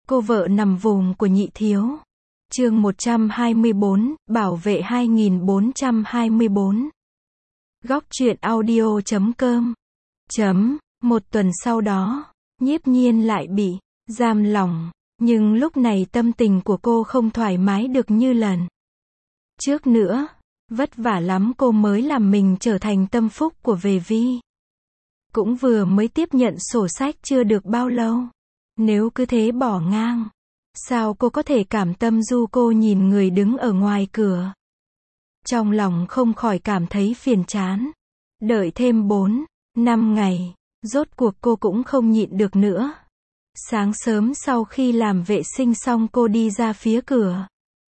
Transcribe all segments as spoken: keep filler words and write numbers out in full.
Cô vợ nằm vùng của Nhị Thiếu. Chương một trăm hai mươi bốn, bảo vệ hai nghìn bốn trăm hai mươi bốn. Góc truyện audio chấm com. Chấm, một tuần sau đó, Nhiếp Nhiên lại bị giam lỏng, nhưng lúc này tâm tình của cô không thoải mái được như lần trước nữa. Vất vả lắm cô mới làm mình trở thành tâm phúc của Về Vi. Cũng vừa mới tiếp nhận sổ sách chưa được bao lâu. Nếu cứ thế bỏ ngang, sao cô có thể cảm tâm? Du cô nhìn người đứng ở ngoài cửa, trong lòng không khỏi cảm thấy phiền chán. Đợi thêm bốn, năm ngày, rốt cuộc cô cũng không nhịn được nữa. Sáng sớm sau khi làm vệ sinh xong cô đi ra phía cửa.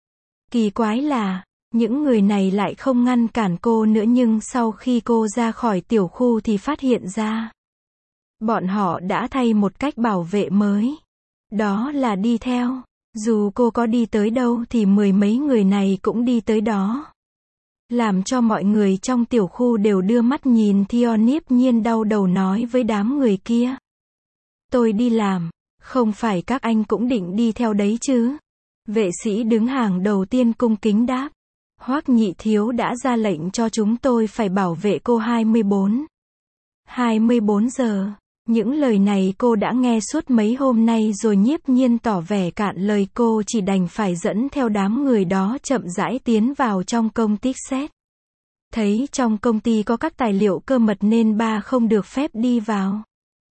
Kỳ quái là, những người này lại không ngăn cản cô nữa, nhưng sau khi cô ra khỏi tiểu khu thì phát hiện ra bọn họ đã thay một cách bảo vệ mới. Đó là đi theo. Dù cô có đi tới đâu thì mười mấy người này cũng đi tới đó. Làm cho mọi người trong tiểu khu đều đưa mắt nhìn theo. Nhiếp Nhiên đau đầu nói với đám người kia. Tôi đi làm, không phải các anh cũng định đi theo đấy chứ? Vệ sĩ đứng hàng đầu tiên cung kính đáp. Hoắc Nhị Thiếu đã ra lệnh cho chúng tôi phải bảo vệ cô hai mươi bốn. hai mươi bốn giờ. Những lời này cô đã nghe suốt mấy hôm nay rồi. Nhiếp Nhiên tỏ vẻ cạn lời, cô chỉ đành phải dẫn theo đám người đó chậm rãi tiến vào trong công ty xét. Thấy trong công ty có các tài liệu cơ mật nên bà không được phép đi vào.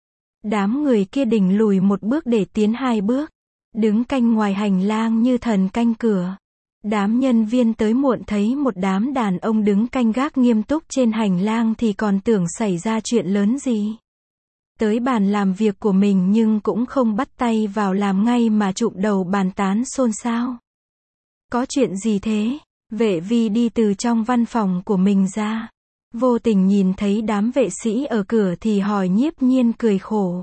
Đám người kia định lùi một bước để tiến hai bước, đứng canh ngoài hành lang như thần canh cửa. Đám nhân viên tới muộn thấy một đám đàn ông đứng canh gác nghiêm túc trên hành lang thì còn tưởng xảy ra chuyện lớn gì. Tới bàn làm việc của mình nhưng cũng không bắt tay vào làm ngay mà chụm đầu bàn tán xôn xao. Có chuyện gì thế? Vệ Vi đi từ trong văn phòng của mình ra, vô tình nhìn thấy đám vệ sĩ ở cửa thì hỏi. Nhiếp Nhiên cười khổ.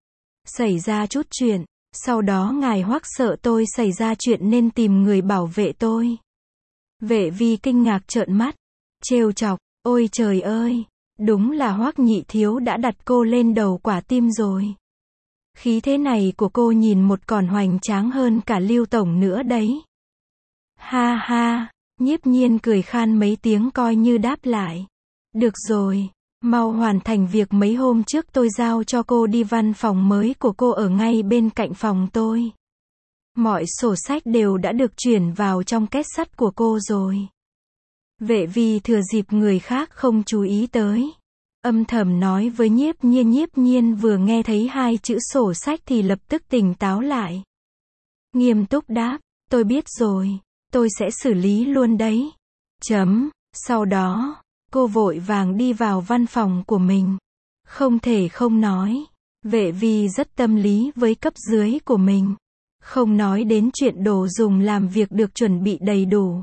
Xảy ra chút chuyện, sau đó ngài Hoắc sợ tôi xảy ra chuyện nên tìm người bảo vệ tôi. Vệ Vi kinh ngạc trợn mắt, trêu chọc, ôi trời ơi, đúng là Hoắc Nhị Thiếu đã đặt cô lên đầu quả tim rồi. Khí thế này của cô nhìn một còn hoành tráng hơn cả Lưu Tổng nữa đấy. Ha ha, Nhiếp Nhiên cười khan mấy tiếng coi như đáp lại. Được rồi, mau hoàn thành việc mấy hôm trước tôi giao cho cô đi. Văn phòng mới của cô ở ngay bên cạnh phòng tôi. Mọi sổ sách đều đã được chuyển vào trong két sắt của cô rồi. Vệ Vi thừa dịp người khác không chú ý tới, âm thầm nói với Nhiếp Nhiên. Nhiếp Nhiên vừa nghe thấy hai chữ sổ sách thì lập tức tỉnh táo lại. Nghiêm túc đáp, tôi biết rồi, tôi sẽ xử lý luôn đấy. Chấm, sau đó, cô vội vàng đi vào văn phòng của mình. Không thể không nói, Vệ Vi rất tâm lý với cấp dưới của mình. Không nói đến chuyện đồ dùng làm việc được chuẩn bị đầy đủ,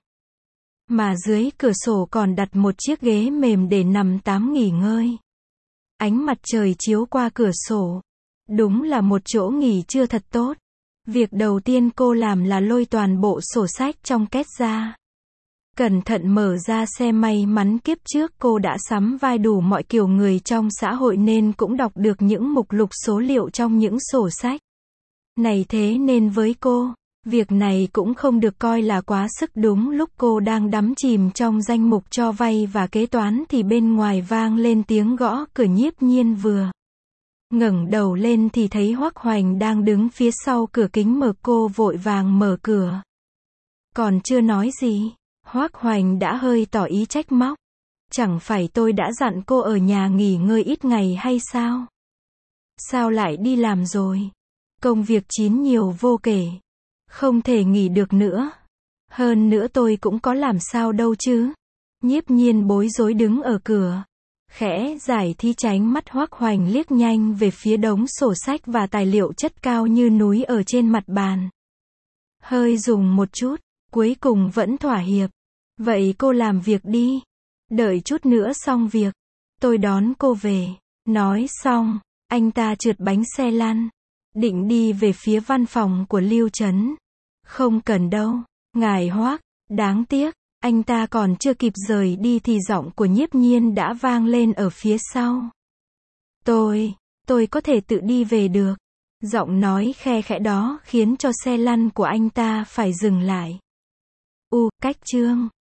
mà dưới cửa sổ còn đặt một chiếc ghế mềm để nằm tám nghỉ ngơi. Ánh mặt trời chiếu qua cửa sổ. Đúng là một chỗ nghỉ trưa thật tốt. Việc đầu tiên cô làm là lôi toàn bộ sổ sách trong két ra. Cẩn thận mở ra xem. May mắn kiếp trước cô đã sắm vai đủ mọi kiểu người trong xã hội nên cũng đọc được những mục lục số liệu trong những sổ sách này, thế nên với cô, việc này cũng không được coi là quá sức. Đúng lúc cô đang đắm chìm trong danh mục cho vay và kế toán thì bên ngoài vang lên tiếng gõ cửa. Nhiếp Nhiên vừa ngẩng đầu lên thì thấy Hoắc Hoành đang đứng phía sau cửa kính mở. Cô vội vàng mở cửa. Còn chưa nói gì, Hoắc Hoành đã hơi tỏ ý trách móc. Chẳng phải tôi đã dặn cô ở nhà nghỉ ngơi ít ngày hay sao? Sao lại đi làm rồi? Công việc chín nhiều vô kể, không thể nghỉ được nữa. Hơn nữa tôi cũng có làm sao đâu chứ. Nhiếp Nhiên bối rối đứng ở cửa, khẽ giải thi tránh mắt Hoắc Hoành liếc nhanh về phía đống sổ sách và tài liệu chất cao như núi ở trên mặt bàn. Hơi dùng một chút, cuối cùng vẫn thỏa hiệp. Vậy cô làm việc đi. Đợi chút nữa xong việc, tôi đón cô về. Nói xong, anh ta trượt bánh xe lăn, định đi về phía văn phòng của Lưu Trấn. Không cần đâu, ngài Hoắc. Đáng tiếc, anh ta còn chưa kịp rời đi thì giọng của Nhiếp Nhiên đã vang lên ở phía sau. Tôi, tôi có thể tự đi về được. Giọng nói khe khẽ đó khiến cho xe lăn của anh ta phải dừng lại. U, cách chương.